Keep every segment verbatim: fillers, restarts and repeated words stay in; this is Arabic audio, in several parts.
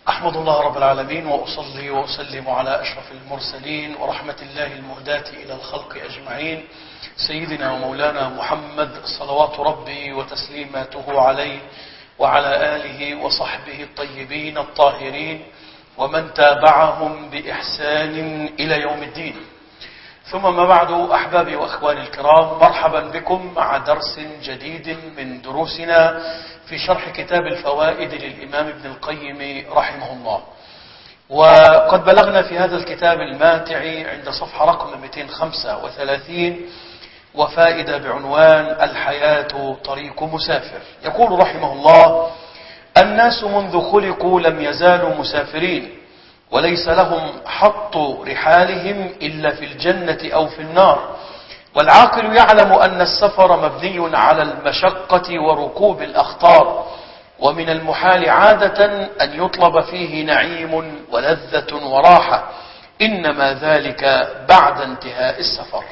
أحمد الله رب العالمين وأصلي وأسلم على أشرف المرسلين ورحمة الله المهداة إلى الخلق أجمعين سيدنا ومولانا محمد صلوات ربي وتسليماته عليه وعلى آله وصحبه الطيبين الطاهرين ومن تابعهم بإحسان إلى يوم الدين. ثم ما بعد، أحبابي وأخواني الكرام، مرحبا بكم مع درس جديد من دروسنا في شرح كتاب الفوائد للإمام ابن القيم رحمه الله. وقد بلغنا في هذا الكتاب الماتع عند صفحة رقم مئتين وخمسة وثلاثين وفائدة بعنوان الحياة طريق مسافر. يقول رحمه الله: الناس منذ خلقوا لم يزالوا مسافرين، وليس لهم حط رحالهم إلا في الجنة أو في النار، والعاقل يعلم أن السفر مبني على المشقة وركوب الأخطار، ومن المحال عادة أن يطلب فيه نعيم ولذة وراحة، إنما ذلك بعد انتهاء السفر.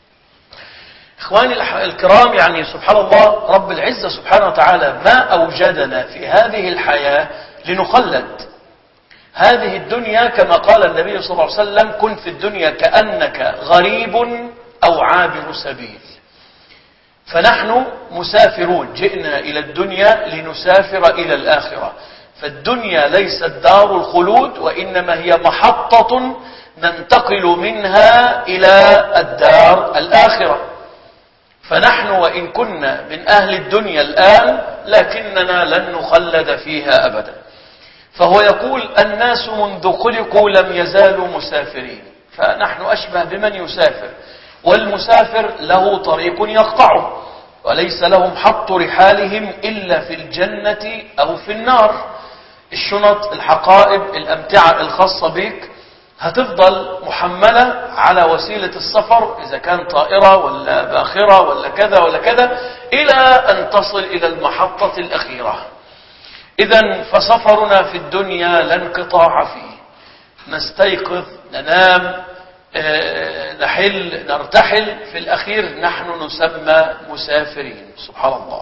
إخواني الكرام، يعني سبحان الله، رب العزة سبحانه وتعالى ما أوجدنا في هذه الحياة لنخلد. هذه الدنيا كما قال النبي صلى الله عليه وسلم: كن في الدنيا كأنك غريب أو عابر سبيل. فنحن مسافرون، جئنا إلى الدنيا لنسافر إلى الآخرة. فالدنيا ليست دار الخلود، وإنما هي محطة ننتقل منها إلى الدار الآخرة. فنحن وإن كنا من أهل الدنيا الآن لكننا لن نخلد فيها أبدا. فهو يقول: الناس منذ خلقوا لم يزالوا مسافرين. فنحن أشبه بمن يسافر، والمسافر له طريق يقطعه، وليس لهم حط رحالهم إلا في الجنة أو في النار. الشنط، الحقائب، الأمتعة الخاصة بك هتفضل محملة على وسيلة السفر، إذا كان طائرة ولا باخرة ولا كذا ولا كذا، إلى أن تصل إلى المحطة الأخيرة. إذن فسفرنا في الدنيا لا انقطاع فيه، نستيقظ، ننام، نحل، نرتحل، في الأخير نحن نسمى مسافرين. سبحان الله.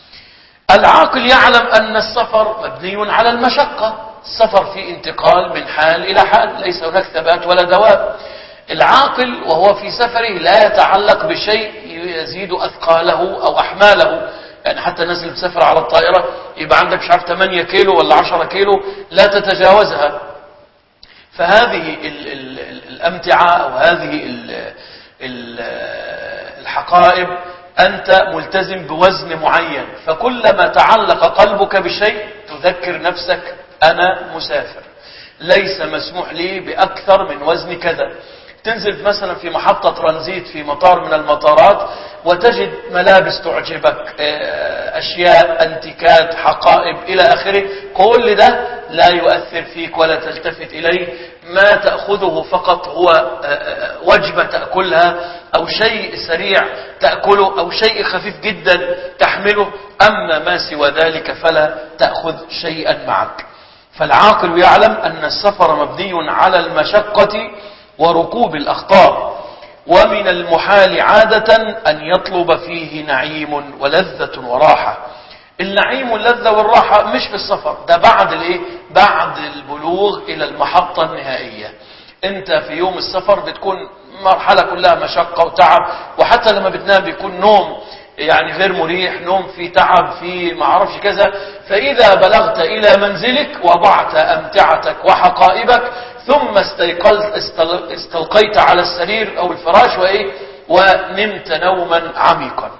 العاقل يعلم أن السفر مبني على المشقة. السفر فيه انتقال من حال إلى حال، ليس هناك ثبات ولا دوام. العاقل وهو في سفره لا يتعلق بشيء يزيد أثقاله أو أحماله. يعني حتى الناس اللي بتسافر على الطائرة يبقى عندك مش عارف ثمانية كيلو ولا عشرة كيلو لا تتجاوزها. فهذه ال ال ال الأمتعة أو هذه ال ال الحقائب أنت ملتزم بوزن معين، فكلما تعلق قلبك بشيء تذكر نفسك: أنا مسافر، ليس مسموح لي بأكثر من وزن كذا. تنزل مثلا في محطة ترانزيت في مطار من المطارات وتجد ملابس تعجبك، أشياء، أنتيكات، حقائب إلى آخره. كل ده لا يؤثر فيك ولا تلتفت إليه. ما تأخذه فقط هو وجبة تأكلها، أو شيء سريع تأكله، أو شيء خفيف جدا تحمله. أما ما سوى ذلك فلا تأخذ شيئا معك. فالعاقل يعلم أن السفر مبني على المشقة وركوب الأخطار، ومن المحال عادة أن يطلب فيه نعيم ولذة وراحة. النعيم واللذة والراحة مش في السفر، ده بعد الايه؟ بعد البلوغ إلى المحطة النهائية. انت في يوم السفر بتكون مرحلة كلها مشقة وتعب، وحتى لما بتنام بيكون نوم يعني غير مريح، نوم في تعب، في ما اعرفش كذا. فإذا بلغت إلى منزلك وضعت أمتعتك وحقائبك، ثم استيقظت استلقيت على السرير أو الفراش وإيه ونمت نوما عميقا.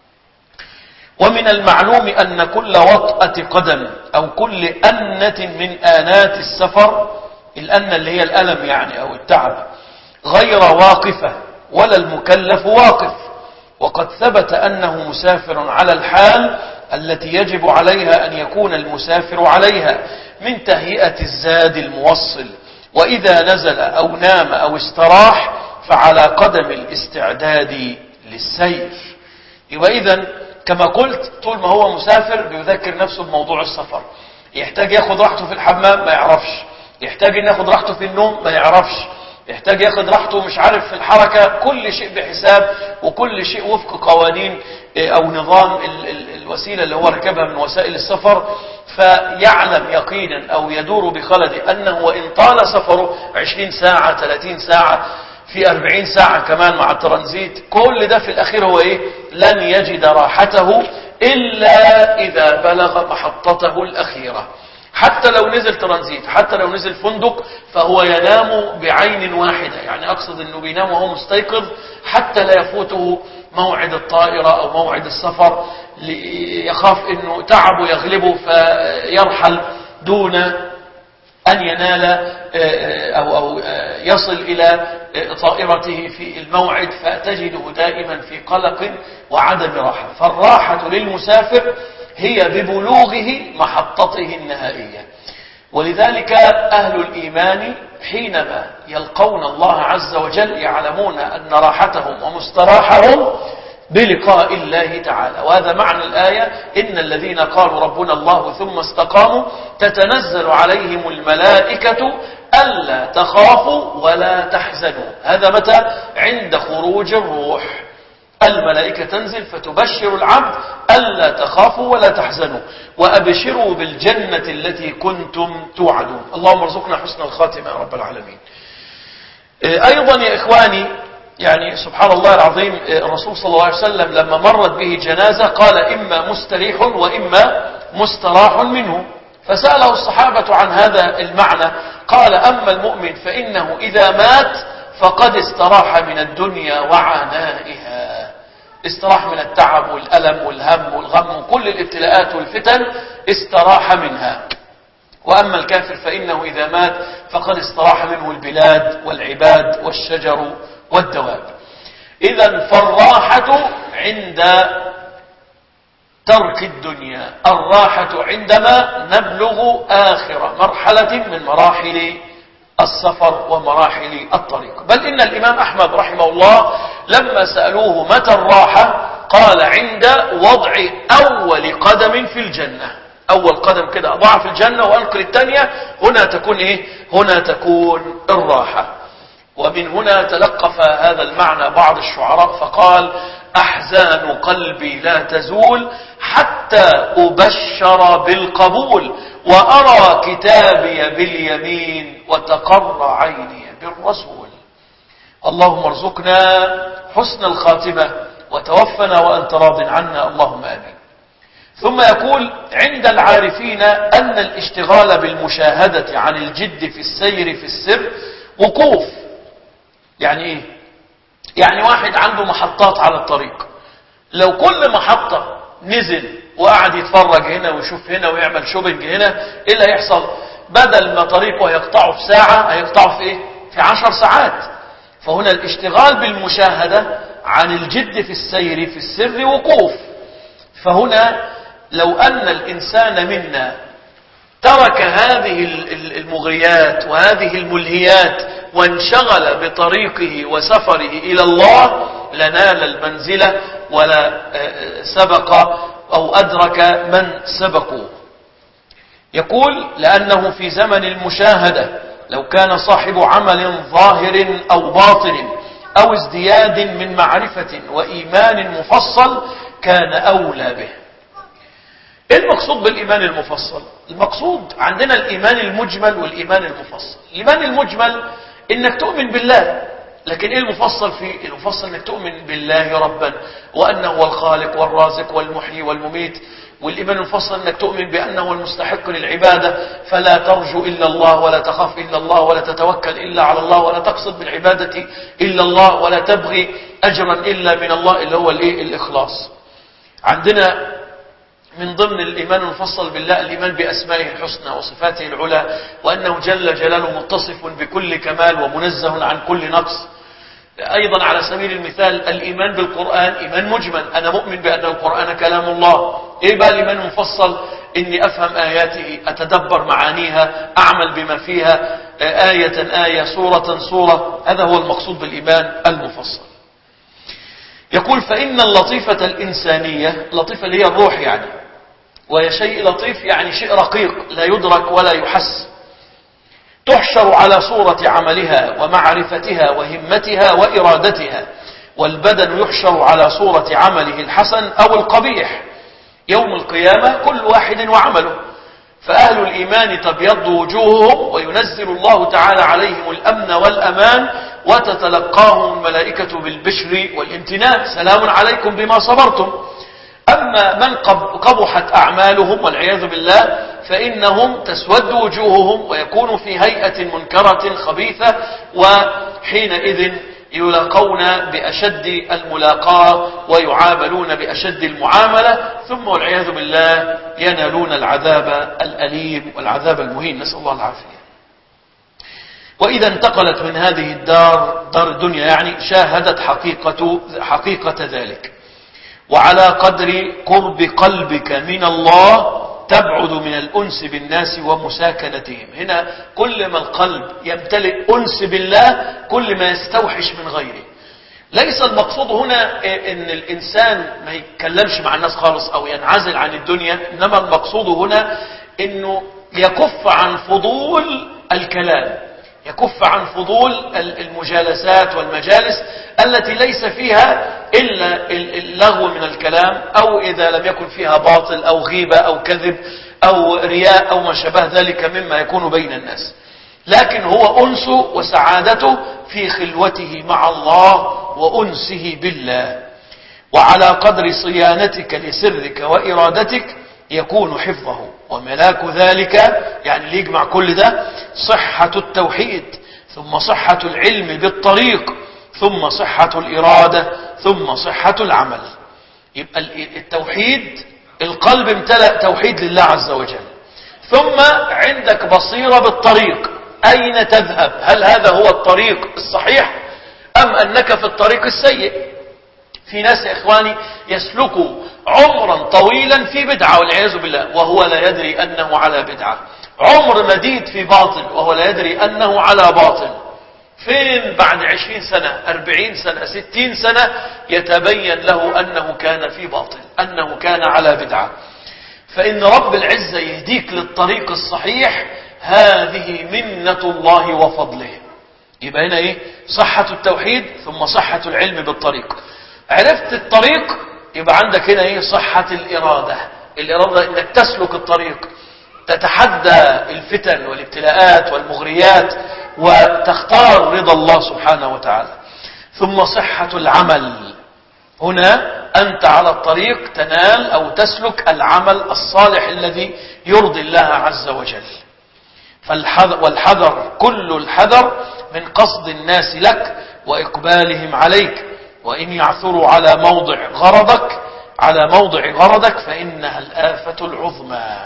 ومن المعلوم أن كل وطأة قدم أو كل أنة من آنات السفر، الأنة اللي هي الألم يعني أو التعب، غير واقفة ولا المكلف واقف. وقد ثبت أنه مسافر على الحال التي يجب عليها أن يكون المسافر عليها من تهيئة الزاد الموصل، وإذا نزل أو نام أو استراح فعلى قدم الاستعداد للسير. يبقى إذن كما قلت، طول ما هو مسافر بيذكر نفسه بموضوع السفر. يحتاج ياخد راحته في الحمام ما يعرفش، يحتاج ان ياخد راحته في النوم ما يعرفش، يحتاج ياخد راحته مش عارف في الحركة. كل شيء بحساب، وكل شيء وفق قوانين او نظام الوسيلة اللي هو ركبها من وسائل السفر، فيعلم يقينا أو يدور بخلده أنه وإن طال سفره عشرين ساعة ثلاثين ساعة في أربعين ساعة كمان مع الترانزيت، كل ده في الأخير هو إيه؟ لن يجد راحته إلا إذا بلغ محطته الأخيرة. حتى لو نزل ترانزيت، حتى لو نزل فندق، فهو ينام بعين واحدة، يعني أقصد أنه بينام وهو مستيقظ حتى لا يفوته موعد الطائرة أو موعد السفر، يخاف أنه تعبه يغلبه فيرحل دون أن ينال أو, أو يصل إلى طائرته في الموعد، فتجده دائما في قلق وعدم راحة. فالراحة للمسافر هي ببلوغه محطته النهائية. ولذلك أهل الإيمان حينما يلقون الله عز وجل يعلمون أن راحتهم ومستراحهم بلقاء الله تعالى. وهذا معنى الآية: إن الذين قالوا ربنا الله ثم استقاموا تتنزل عليهم الملائكة ألا تخافوا ولا تحزنوا. هذا متى؟ عند خروج الروح. الملائكة تنزل فتبشر العبد ألا تخافوا ولا تحزنوا وأبشروا بالجنة التي كنتم توعدون. اللهم ارزقنا حسن الخاتمة يا رب العالمين. أيضا يا إخواني، يعني سبحان الله العظيم، الرسول صلى الله عليه وسلم لما مرت به جنازة قال: إما مستريح وإما مستراح منه. فسأله الصحابة عن هذا المعنى، قال: أما المؤمن فإنه إذا مات فقد استراح من الدنيا وعنائها، استراح من التعب والألم والهم والغم وكل الابتلاءات والفتن، استراح منها. وأما الكافر فإنه إذا مات فقد استراح منه البلاد والعباد والشجر والدواب. إذن فالراحة عند ترك الدنيا، الراحة عندما نبلغ آخر مرحلة من مراحل السفر ومراحل الطريق. بل إن الإمام أحمد رحمه الله لما سألوه متى الراحة قال: عند وضع أول قدم في الجنة. أول قدم كده أضع في الجنة وأنقل الثانية، هنا تكون إيه؟ هنا تكون الراحة. ومن هنا تلقف هذا المعنى بعض الشعراء فقال: أحزان قلبي لا تزول حتى أبشر بالقبول، وأرى كتابي باليمين وتقر عيني بالرسول. اللهم ارزقنا حسن الخاتمة وتوفنا وأنت راض عنا، اللهم آمين. ثم يقول: عند العارفين أن الاشتغال بالمشاهدة عن الجد في السير في السر وقوف. يعني إيه؟ يعني واحد عنده محطات على الطريق، لو كل محطة نزل وقعد يتفرج هنا ويشوف هنا ويعمل شوبنج هنا، إيه اللي هيحصل؟ بدل ما طريقه هيقطعه في ساعة هيقطعه في إيه؟ في عشر ساعات. فهنا الاشتغال بالمشاهدة عن الجد في السير في السر وقوف. فهنا لو أن الإنسان منا ترك هذه المغريات وهذه الملهيات وانشغل بطريقه وسفره إلى الله لنال المنزلة ولا سبق أو أدرك من سبقوا. يقول: لأنه في زمن المشاهدة لو كان صاحب عمل ظاهر أو باطن أو ازدياد من معرفة وإيمان مفصل كان أولى به. إيه المقصود بالإيمان المفصل؟ المقصود عندنا الإيمان المجمل والإيمان المفصل. الإيمان المجمل إنك تؤمن بالله، لكن إيه المفصل فيه؟ المفصل إنك تؤمن بالله ربا وأنه هو الخالق والرازق والمحيي والمميت. والإيمان المفصل إنك تؤمن بأنه المستحق للعبادة، فلا ترجو إلا الله ولا تخاف إلا الله ولا تتوكل إلا على الله ولا تقصد بالعبادة إلا الله ولا تبغي أجرا إلا من الله، اللي هو الإيه؟ الإخلاص. عندنا من ضمن الإيمان المفصل بالله الإيمان بأسمائه الحسنى وصفاته العلى، وأنه جل جلاله متصف بكل كمال ومنزه عن كل نقص. أيضا على سبيل المثال الإيمان بالقرآن إيمان مجمل، أنا مؤمن بأن القرآن كلام الله. إيه بقى الإيمان المفصل؟ إني أفهم آياته، أتدبر معانيها، أعمل بما فيها، آية آية، سورة سورة. هذا هو المقصود بالإيمان المفصل. يقول: فإن اللطيفة الإنسانية، لطيفة اللي هي الروح يعني، وهي شيء لطيف يعني شيء رقيق لا يدرك ولا يحس، تحشر على صورة عملها ومعرفتها وهمتها وإرادتها، والبدن يحشر على صورة عمله الحسن أو القبيح. يوم القيامة كل واحد وعمله، فأهل الإيمان تبيض وجوههم وينزل الله تعالى عليهم الأمن والأمان وتتلقاهم الملائكة بالبشر والامتنان، سلام عليكم بما صبرتم. أما من قبحت أعمالهم والعياذ بالله فإنهم تسود وجوههم ويكون في هيئة منكرة خبيثة، وحينئذ يلاقون بأشد الملاقاة ويعاملون بأشد المعاملة، ثم والعياذ بالله ينالون العذاب الأليم والعذاب المهين، نسأل الله العافية. وإذا انتقلت من هذه الدار دار الدنيا يعني شاهدت حقيقة, حقيقة ذلك، وعلى قدر قرب قلبك من الله تبعد من الأنس بالناس ومساكنتهم. هنا كل ما القلب يمتلئ أنس بالله كل ما يستوحش من غيره. ليس المقصود هنا ان الإنسان ما يتكلمش مع الناس خالص أو ينعزل عن الدنيا، إنما المقصود هنا أنه يكف عن فضول الكلام، يكف عن فضول المجالسات والمجالس التي ليس فيها إلا اللغو من الكلام، أو إذا لم يكن فيها باطل أو غيبة أو كذب أو رياء أو ما شابه ذلك مما يكون بين الناس، لكن هو أنسه وسعادته في خلوته مع الله وأنسه بالله. وعلى قدر صيانتك لسرك وإرادتك يكون حفظه، وملاك ذلك يعني اللي يجمع كل ده صحة التوحيد، ثم صحة العلم بالطريق، ثم صحة الإرادة، ثم صحة العمل. يبقى التوحيد القلب امتلأ توحيد لله عز وجل، ثم عندك بصيرة بالطريق، أين تذهب؟ هل هذا هو الطريق الصحيح أم أنك في الطريق السيء؟ في ناس يا إخواني يسلكوا عمرا طويلا في بدعة والعياذ بالله وهو لا يدري أنه على بدعة، عمر مديد في باطل وهو لا يدري أنه على باطل. فين بعد عشرين سنة أربعين سنة ستين سنة يتبين له أنه كان في باطل، أنه كان على بدعة. فإن رب العزة يهديك للطريق الصحيح هذه منة الله وفضله. يبقى هنا إيه؟ صحة التوحيد ثم صحة العلم بالطريق. عرفت الطريق يبقى عندك هنا إيه؟ صحة الإرادة. الإرادة إنك تسلك الطريق، تتحدى الفتن والابتلاءات والمغريات وتختار رضا الله سبحانه وتعالى. ثم صحة العمل، هنا أنت على الطريق تنال أو تسلك العمل الصالح الذي يرضي الله عز وجل. فالحذر والحذر كل الحذر من قصد الناس لك وإقبالهم عليك، وإن يعثروا على موضع غرضك على موضع غرضك فإنها الآفة العظمى.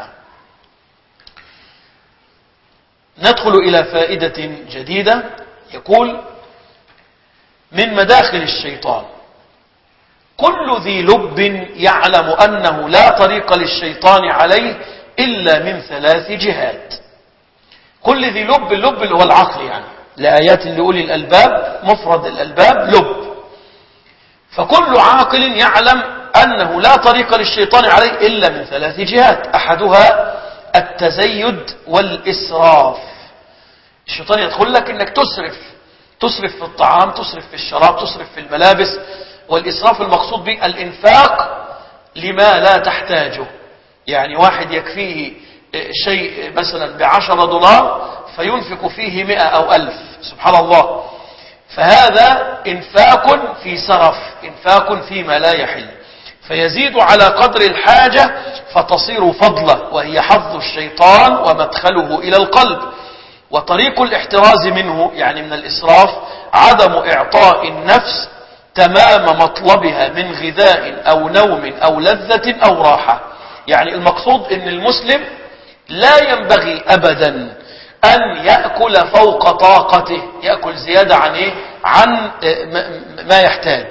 ندخل إلى فائدة جديدة. يقول: من مداخل الشيطان كل ذي لب يعلم أنه لا طريق للشيطان عليه إلا من ثلاث جهات. كل ذي لب، اللب اللي هو العقل يعني، لآيات لأولي الألباب، مفرد الألباب لب. فكل عاقل يعلم أنه لا طريق للشيطان عليه إلا من ثلاث جهات، أحدها التزيد والإسراف. الشيطان يدخل لك أنك تسرف تسرف في الطعام، تسرف في الشراب، تسرف في الملابس. والإسراف المقصود به الإنفاق لما لا تحتاجه. يعني واحد يكفيه شيء مثلا بعشرة دولار فينفق فيه مئة أو ألف، سبحان الله. فهذا إنفاق في سرف، إنفاق فيما لا يحل، فيزيد على قدر الحاجة فتصير فضلة، وهي حظ الشيطان ومدخله إلى القلب. وطريق الاحتراز منه يعني من الإسراف عدم إعطاء النفس تمام مطلبها من غذاء أو نوم أو لذة أو راحة. يعني المقصود أن المسلم لا ينبغي أبدا أن يأكل فوق طاقته، يأكل زيادة عن إيه؟ عن ما يحتاج.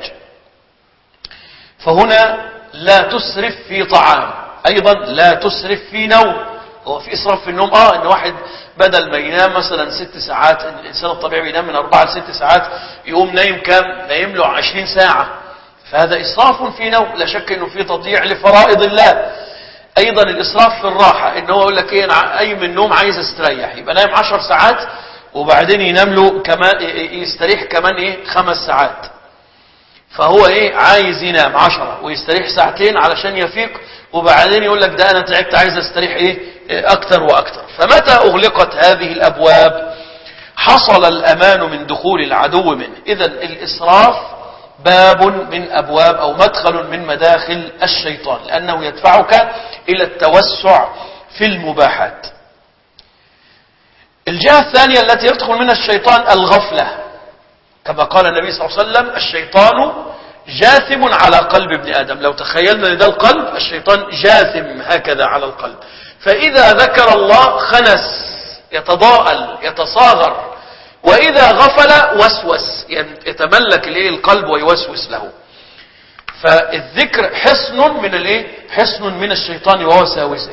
فهنا لا تسرف في طعام، أيضا لا تسرف في نوم. هو في إسراف في النوم، آه إن واحد بدل ما ينام مثلا ست ساعات، الإنسان الطبيعي بينام من أربعة لست ساعات، يقوم نايم كام؟ نايم له عشرين ساعة. فهذا إسراف في نوم، لا شك إنه في تضييع لفرائض الله. أيضا الإسراف في الراحة، إنه يقول لك إيه، أنا أي من النوم عايز استريح، يبقى نايم عشر ساعات وبعدين ينام له كمان، يستريح كمان إيه خمس ساعات. فهو إيه عايز ينام عشرة ويستريح ساعتين علشان يفيق وبعدين يقول لك ده انا تعبت عايز استريح ايه اكتر واكتر. فمتى اغلقت هذه الابواب حصل الامان من دخول العدو منه. اذا الاسراف باب من ابواب او مدخل من مداخل الشيطان، لانه يدفعك الى التوسع في المباحات. الجهة الثانية التي يدخل منها الشيطان الغفلة، كما قال النبي صلى الله عليه وسلم الشيطان جاثم على قلب ابن آدم. لو تخيلنا لده القلب، الشيطان جاثم هكذا على القلب، فإذا ذكر الله خنس، يتضاءل، يتصاغر، وإذا غفل وسوس، يتملك الايه القلب ويوسوس له. فالذكر حصن من الايه حصن من الشيطان ووساوسه.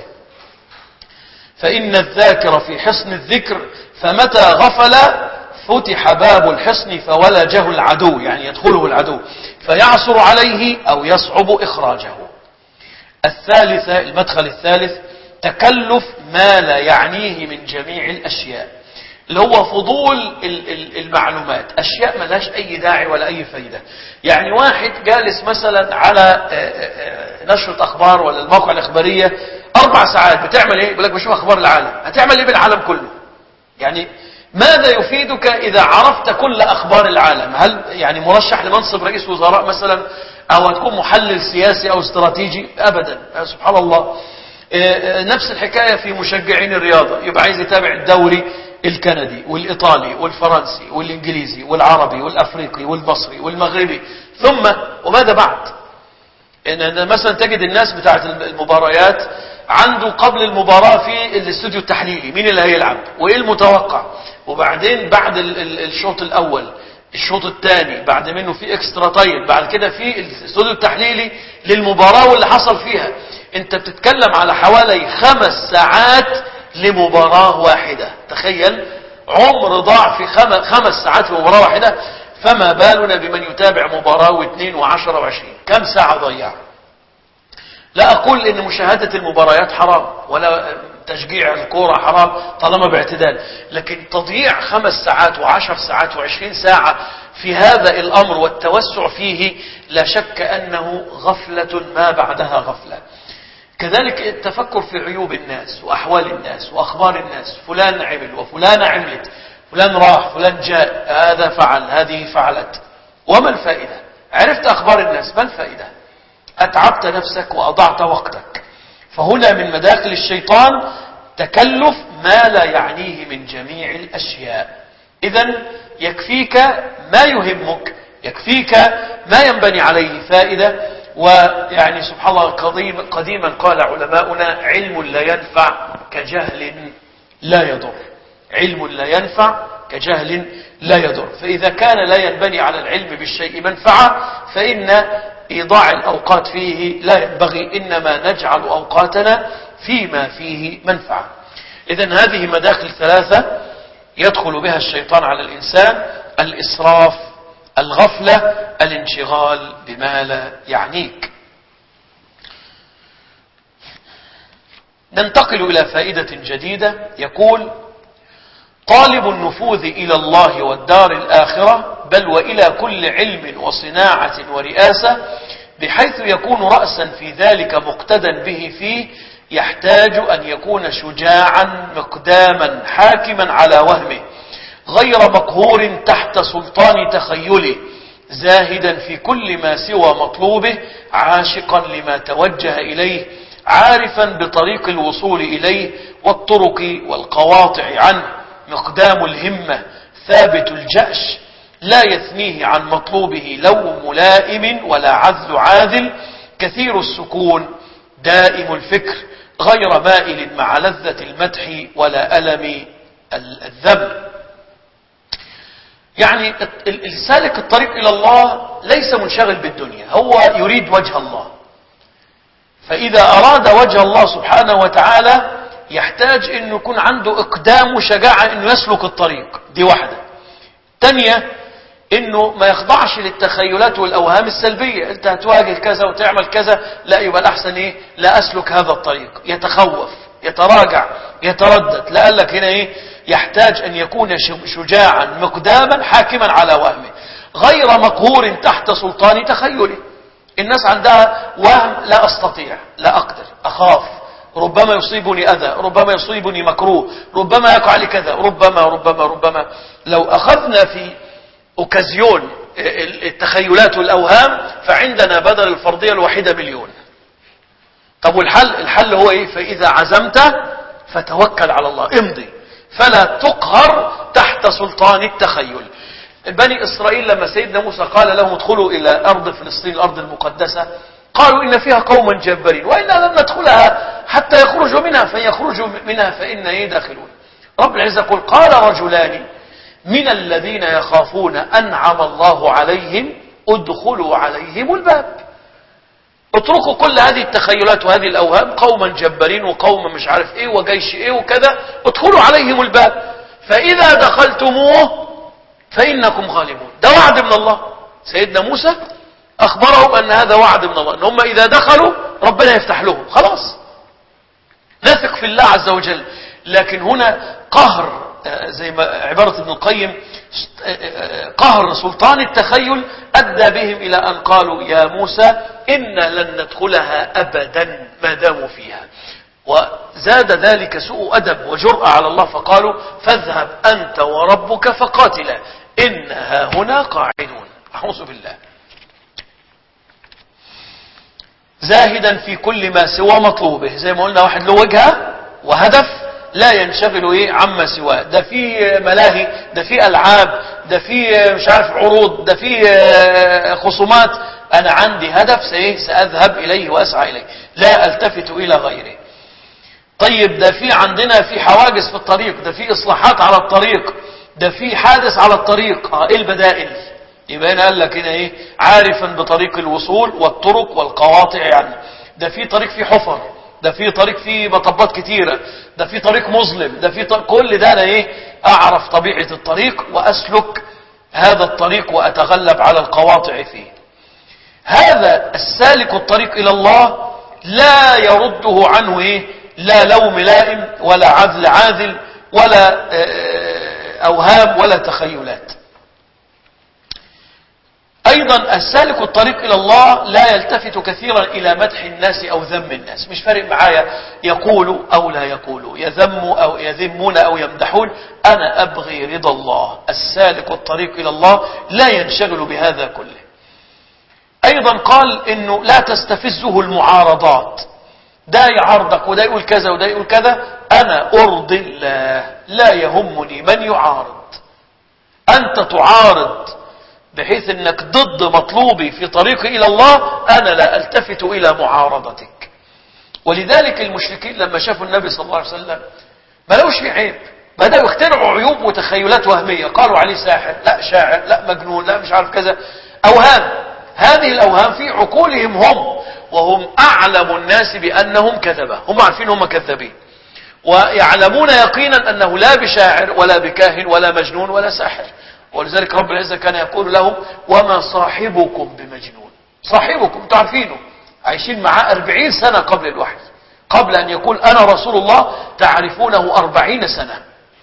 فإن الذاكر في حصن الذكر، فمتى غفل فتح باب الحصن فولجه العدو، يعني يدخله العدو فيعصر عليه أو يصعب إخراجه. الثالثة، المدخل الثالث، تكلف ما لا يعنيه من جميع الأشياء، اللي هو فضول المعلومات، أشياء ما لهاش أي داعي ولا أي فايدة. يعني واحد جالس مثلا على نشرة أخبار ولا الموقع الإخبارية أربع ساعات، بتعمل إيه؟ يقول لك بشوف أخبار العالم. هتعمل إيه بالعالم كله؟ يعني ماذا يفيدك إذا عرفت كل أخبار العالم؟ هل يعني مرشح لمنصب رئيس وزراء مثلا، أو هتكون محلل سياسي أو استراتيجي؟ أبدا، سبحان الله. نفس الحكاية في مشجعين الرياضة، يبقى عايز يتابع الدوري الكندي والإيطالي والفرنسي والإنجليزي والعربي والأفريقي والمصري والمغربي، ثم وماذا بعد؟ إن مثلا تجد الناس بتاعت المباريات عنده قبل المباراة في الاستوديو التحليلي مين اللي هيلعب وإيه المتوقع، وبعدين بعد الشوط الأول، الشوط الثاني، بعد منه في اكسترا تايم، بعد كده في الاستوديو التحليلي للمباراة واللي حصل فيها. انت بتتكلم على حوالي خمس ساعات لمباراة واحدة. تخيل عمر ضاع في خمس ساعات في مباراة واحدة، فما بالنا بمن يتابع مباراة واثنين وعشرة وعشرين؟ كم ساعة ضيع؟ لا أقول إن مشاهدة المباريات حرام ولا تشجيع الكورة حرام طالما باعتدال، لكن تضييع خمس ساعات وعشر ساعات وعشرين ساعة في هذا الأمر والتوسع فيه لا شك أنه غفلة ما بعدها غفلة. كذلك التفكر في عيوب الناس وأحوال الناس وأخبار الناس، فلان عمل وفلان عملت، فلان راح فلان جاء، هذا فعل هذه فعلت، وما الفائدة؟ عرفت أخبار الناس، ما الفائدة؟ أتعبت نفسك وأضعت وقتك. فهنا من مداخل الشيطان تكلف ما لا يعنيه من جميع الأشياء. إذن يكفيك ما يهمك، يكفيك ما ينبني عليه فائدة. ويعني سبحان الله قديما, قديما قال علماؤنا علم لا ينفع كجهل لا يضر، علم لا ينفع كجهل لا يضر. فإذا كان لا ينبني على العلم بالشيء منفعة فإن إيضاع الأوقات فيه لا ينبغي، إنما نجعل أوقاتنا فيما فيه منفعة. إذن هذه مداخل ثلاثة يدخل بها الشيطان على الإنسان: الإسراف، الغفلة، الانشغال بما لا يعنيك. ننتقل إلى فائدة جديدة. يقول: طالب النفوذ إلى الله والدار الآخرة، بل وإلى كل علم وصناعة ورئاسة، بحيث يكون رأسا في ذلك مقتدا به فيه، يحتاج أن يكون شجاعا مقداما حاكما على وهمه، غير مقهور تحت سلطان تخيله، زاهدا في كل ما سوى مطلوبه، عاشقا لما توجه إليه، عارفا بطريق الوصول إليه والطرق والقواطع عنه، مقدام الهمة، ثابت الجأش، لا يثنيه عن مطلوبه لوم ملائم ولا عذل عاذل، كثير السكون، دائم الفكر، غير مائل مع لذة المدح ولا ألم الذم. يعني السالك الطريق إلى الله ليس منشغل بالدنيا، هو يريد وجه الله. فإذا أراد وجه الله سبحانه وتعالى يحتاج أنه يكون عنده إقدام وشجاعة أنه يسلك الطريق دي واحدة. تانية أنه ما يخضعش للتخيلات والأوهام السلبية، أنت هتواجه كذا وتعمل كذا، لا يبقى الأحسن إيه؟ لا أسلك هذا الطريق، يتخوف، يتراجع، يتردد. لا قال لك هنا إيه؟ يحتاج أن يكون شجاعا مقداما حاكما على وهمه، غير مقهور تحت سلطان تخيله. الناس عندها وهم، لا أستطيع، لا أقدر، أخاف، ربما يصيبني أذى، ربما يصيبني مكروه، ربما يقع لي كذا، ربما ربما ربما. لو أخذنا في أوكازيون التخيلات والأوهام فعندنا بدل الفرضية الوحيدة مليون. طب والحل؟ الحل هو إيه؟ فإذا عزمت فتوكل على الله، امضي، فلا تقهر تحت سلطان التخيل. بني إسرائيل لما سيدنا موسى قال لهم ادخلوا إلى أرض فلسطين الأرض المقدسة، قالوا إن فيها قوما جبارين وإنا لن ندخلها حتى يخرجوا منها، فإن يخرجوا منها فإنا إيه داخلون. رب العزة يقول قال رجلان من الذين يخافون أنعم الله عليهم ادخلوا عليهم الباب. اتركوا كل هذه التخيلات وهذه الأوهام، قوما جبارين وقوما مش عارف إيه وجيش إيه وكذا، ادخلوا عليهم الباب فإذا دخلتموه فإنكم غالبون. ده وعد من الله. سيدنا موسى أخبرهم أن هذا وعد من الله، أن هم إذا دخلوا ربنا يفتح لهم، خلاص نثق في الله عز وجل. لكن هنا قهر، زي ما عبارة ابن القيم، قهر سلطان التخيل أدى بهم إلى أن قالوا يا موسى إنا لن ندخلها أبدا ما داموا فيها. وزاد ذلك سوء أدب وجرأة على الله، فقالوا فاذهب أنت وربك فقاتلا إنها هنا قاعدون. أعوذ بالله. زاهدا في كل ما سوى مطلوبه، زي ما قلنا واحد له وجهة وهدف لا ينشغل ايه عما سواه. ده في ملاهي، ده في ألعاب، ده في مش عارف عروض، ده في خصومات، أنا عندي هدف سأذهب إليه وأسعى إليه، لا ألتفت إلى غيره. طيب ده في عندنا في حواجز في الطريق، ده في إصلاحات على الطريق، ده في حادث على الطريق، اه ايه البدائل؟ يبقى هنا قال لك هنا ايه عارفا بطريق الوصول والطرق والقواطع، يعني ده في طريق فيه حفر، ده في طريق فيه مطبات كتيرة، ده في طريق مظلم، ده في طريق، كل ده انا ايه اعرف طبيعة الطريق واسلك هذا الطريق واتغلب على القواطع فيه. هذا السالك الطريق الى الله لا يرده عنه ايه لا لوم لائم ولا عذل عاذل ولا اوهام ولا تخيلات. ايضا السالك الطريق الى الله لا يلتفت كثيرا الى مدح الناس او ذم الناس، مش فارق معايا يقولوا او لا يقولوا، يذموا او يذمون او يمدحون، انا ابغي رضا الله. السالك الطريق الى الله لا ينشغل بهذا كله. ايضا قال انه لا تستفزه المعارضات، ده يعارضك وده يقول كذا وده يقول كذا، انا ارضي الله، لا يهمني من يعارض. انت تعارض بحيث انك ضد مطلوبي في طريقي الى الله، انا لا التفت الى معارضتك. ولذلك المشركين لما شافوا النبي صلى الله عليه وسلم ما لوش في عيب، بدأوا يخترعوا عيوب وتخيلات وهمية، قالوا عليه ساحر، لا شاعر، لا مجنون، لا مش عارف كذا، اوهام. هذه الاوهام في عقولهم هم، وهم اعلم الناس بانهم كذبة، هم عارفين هم كذابين، ويعلمون يقينا انه لا بشاعر ولا بكاهن ولا مجنون ولا ساحر. ولذلك رب العزة كان يقول لهم وما صاحبكم بمجنون. صاحبكم تعرفينه، عايشين معاه أربعين سنة قبل الوحي، قبل أن يقول أنا رسول الله تعرفونه أربعين سنة.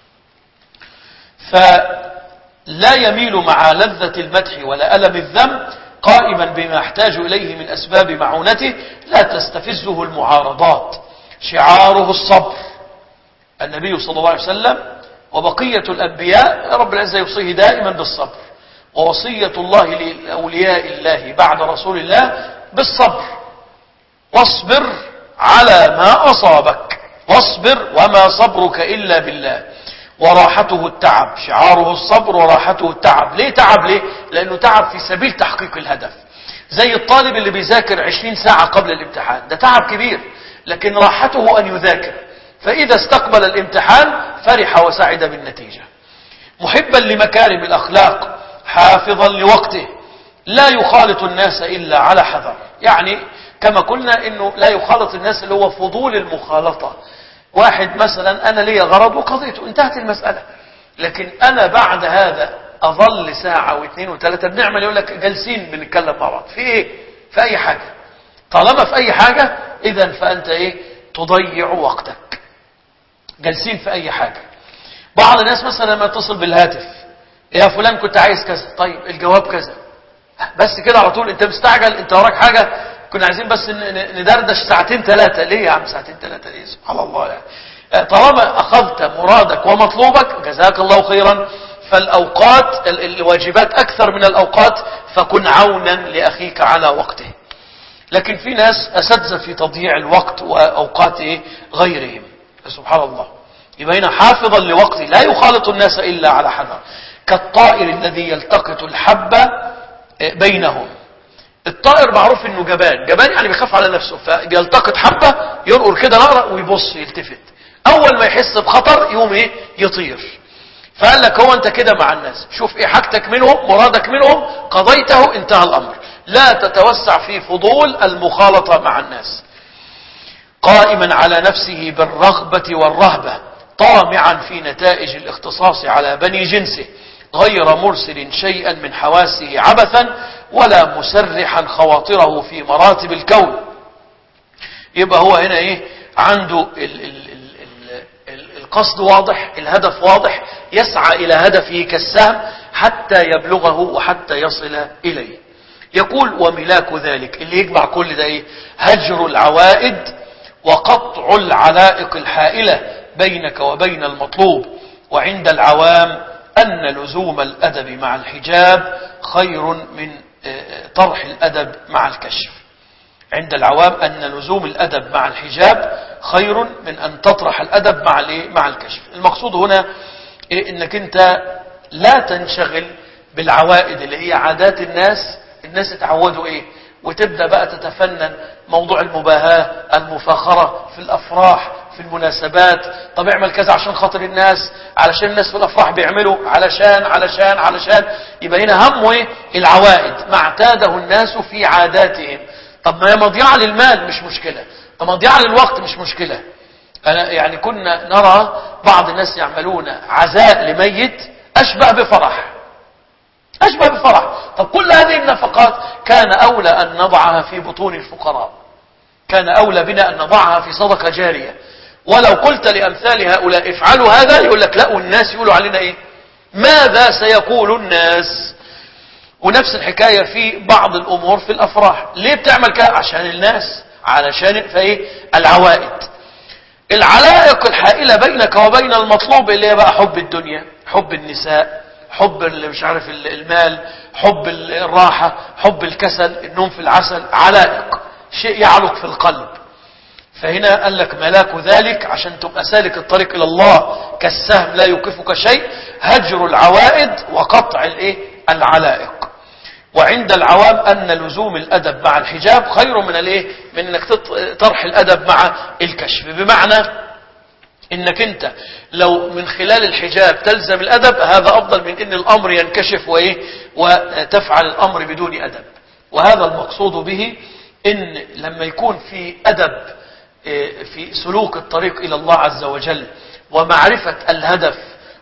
فلا يميل مع لذة المدح ولا ألم الذم، قائما بما يحتاج إليه من أسباب معونته. لا تستفزه المعارضات، شعاره الصبر. النبي صلى الله عليه وسلم وبقية الأنبياء رب العزة يوصيه دائما بالصبر، ووصية الله لأولياء الله بعد رسول الله بالصبر. واصبر على ما أصابك، واصبر وما صبرك إلا بالله. وراحته التعب، شعاره الصبر وراحته التعب. ليه تعب؟ ليه؟ لأنه تعب في سبيل تحقيق الهدف. زي الطالب اللي بيذاكر عشرين ساعة قبل الامتحان، ده تعب كبير، لكن راحته أن يذاكر، فإذا استقبل الامتحان فرح وسعد بالنتيجة. محبا لمكارم الأخلاق، حافظا لوقته، لا يخالط الناس إلا على حذر. يعني كما قلنا إنه لا يخالط الناس اللي هو فضول المخالطة. واحد مثلا أنا لي غرض وقضيته، انتهت المسألة، لكن أنا بعد هذا أظل ساعة واثنين وثلاثة بنعمل، يقول لك جالسين بنتكلم مع بعض في إيه؟ في أي حاجة. طالما في أي حاجة إذن فأنت إيه؟ تضيع وقتك. جالسين في أي حاجة. بعض الناس مثلا لما يتصل بالهاتف، يا فلان كنت عايز كذا، طيب الجواب كذا، بس كده على طول انت مستعجل، انت وراك حاجة، كنا عايزين بس ندردش ساعتين ثلاثة. ليه يا عم ساعتين ثلاثة ليه؟ سبحان الله يعني. طالما أخذت مرادك ومطلوبك جزاك الله خيرا، فالأوقات الواجبات أكثر من الأوقات، فكن عونا لأخيك على وقته. لكن في ناس أساتذة في تضييع الوقت وأوقات غيرهم، سبحان الله. يبقى هنا حافظا لوقته لا يخالط الناس إلا على حذر، كالطائر الذي يلتقط الحبة بينهم. الطائر معروف انه جبان، جبان يعني بيخاف على نفسه، فبيلتقط حبة ينقر كده نقرة ويبص يلتفت، اول ما يحس بخطر يقوم ايه يطير. فقال لك هو انت كده مع الناس، شوف ايه حاجتك منهم، مرادك منهم، قضيته، انتهى الامر. لا تتوسع في فضول المخالطة مع الناس. قائما على نفسه بالرغبة والرهبة، طامعا في نتائج الاختصاص على بني جنسه، غير مرسل شيئا من حواسه عبثا، ولا مسرحا خواطره في مراتب الكون. يبقى هو هنا ايه عنده ال ال ال ال القصد واضح، الهدف واضح، يسعى الى هدفه كالسهم حتى يبلغه وحتى يصل اليه. يقول وملاك ذلك اللي يجمع كل ده ايه؟ هجر العوائد وقطع العلائق الحائلة بينك وبين المطلوب. وعند العوام أن لزوم الأدب مع الحجاب خير من طرح الأدب مع الكشف. عند العوام أن لزوم الأدب مع الحجاب خير من أن تطرح الأدب مع مع الكشف. المقصود هنا إيه؟ إنك أنت لا تنشغل بالعوائد اللي هي عادات الناس، الناس اتعودوا إيه، وتبدأ بقى تتفنن موضوع المباهاة، المفاخرة في الأفراح، في المناسبات. طب اعمل كذا عشان خاطر الناس، علشان الناس في الأفراح بيعملوا، علشان علشان علشان يبقى هنا همه ايه؟ العوائد، ما اعتاده الناس في عاداتهم. طب ما هي مضيعة للمال مش مشكلة، طب مضيعة للوقت مش مشكلة. أنا يعني كنا نرى بعض الناس يعملون عزاء لميت أشبه بفرح، أشبه بفرح. طب كل هذه النفقات كان أولى أن نضعها في بطون الفقراء، كان أولى بنا أن نضعها في صدقة جارية. ولو قلت لأمثال هؤلاء افعلوا هذا، يقول لك لا، والناس يقولوا علينا إيه؟ ماذا سيقول الناس؟ ونفس الحكاية في بعض الأمور في الأفراح. ليه بتعمل كده؟ عشان الناس، علشان فإيه؟ العوائد، العلائق الحائلة بينك وبين المطلوب، اللي هي بقى حب الدنيا، حب النساء، حب اللي مش عارف المال، حب الراحة، حب الكسل، النوم في العسل، علائق، شيء يعلق في القلب. فهنا قال لك ملاك ذلك عشان تبقى سالك الطريق إلى الله كالسهم لا يوقفك شيء، هجر العوائد وقطع الايه؟ العلائق. وعند العوام أن لزوم الأدب مع الحجاب خير من الايه؟ من انك طرح الأدب مع الكشف. بمعنى انك انت لو من خلال الحجاب تلزم الأدب، هذا أفضل من ان الأمر ينكشف وايه؟ وتفعل الأمر بدون أدب. وهذا المقصود به ان لما يكون في أدب في سلوك الطريق إلى الله عز وجل، ومعرفة الهدف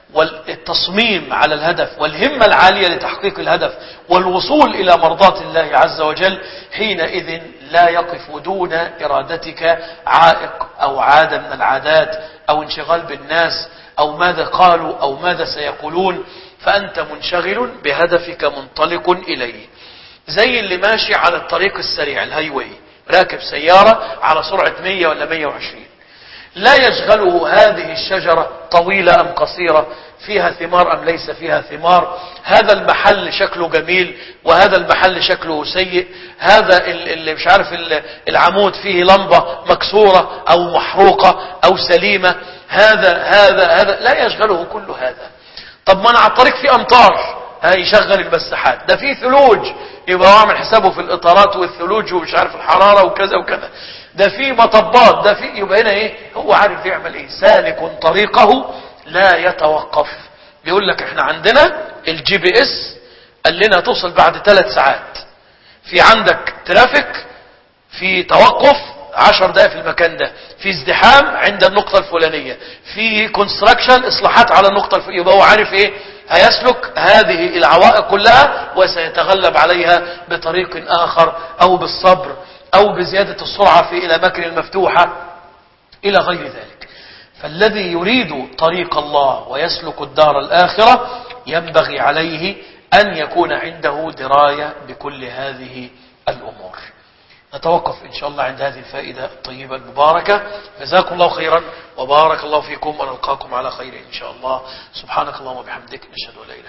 والتصميم على الهدف والهمة العالية لتحقيق الهدف والوصول إلى مرضاة الله عز وجل، حينئذ لا يقف دون إرادتك عائق أو عادة من العادات أو انشغال بالناس أو ماذا قالوا أو ماذا سيقولون، فأنت منشغل بهدفك منطلق إليه. زي اللي ماشي على الطريق السريع الهايواي، راكب سيارة على سرعة مية ولا مية وعشرين، لا يشغله هذه الشجرة طويلة أم قصيرة، فيها ثمار أم ليس فيها ثمار، هذا المحل شكله جميل وهذا المحل شكله سيء، هذا اللي مش عارف العمود فيه لمبة مكسورة أو محروقة أو سليمة، هذا هذا هذا لا يشغله كل هذا. طب ما أنا على الطريق في أمطار، هيشغل المساحات، ده فيه ثلوج، يبقى هو عامل حسابه في الإطارات والثلوج ومش عارف الحرارة وكذا وكذا، ده فيه مطبات، ده فيه، يبقى هنا ايه؟ هو عارف يعمل ايه، سالك طريقه لا يتوقف. بيقول لك احنا عندنا الجي بي اس قال لنا توصل بعد ثلاث ساعات، في عندك ترافيك، في توقف عشر دقائق في المكان ده، في ازدحام عند النقطة الفلانية، في كونستراكشن اصلاحات على النقطة الفلانية، يبقى هو عارف ايه؟ هيسلك هذه العوائق كلها وسيتغلب عليها بطريق آخر أو بالصبر أو بزيادة السرعة في الأماكن المفتوحة إلى غير ذلك. فالذي يريد طريق الله ويسلك الدار الآخرة ينبغي عليه أن يكون عنده دراية بكل هذه الأمور. نتوقف إن شاء الله عند هذه الفائدة الطيبة المباركة. جزاكم الله خيرا وبارك الله فيكم، ونلقاكم على خير إن شاء الله. سبحانك اللهم وبحمدك، نشهد أن لا إله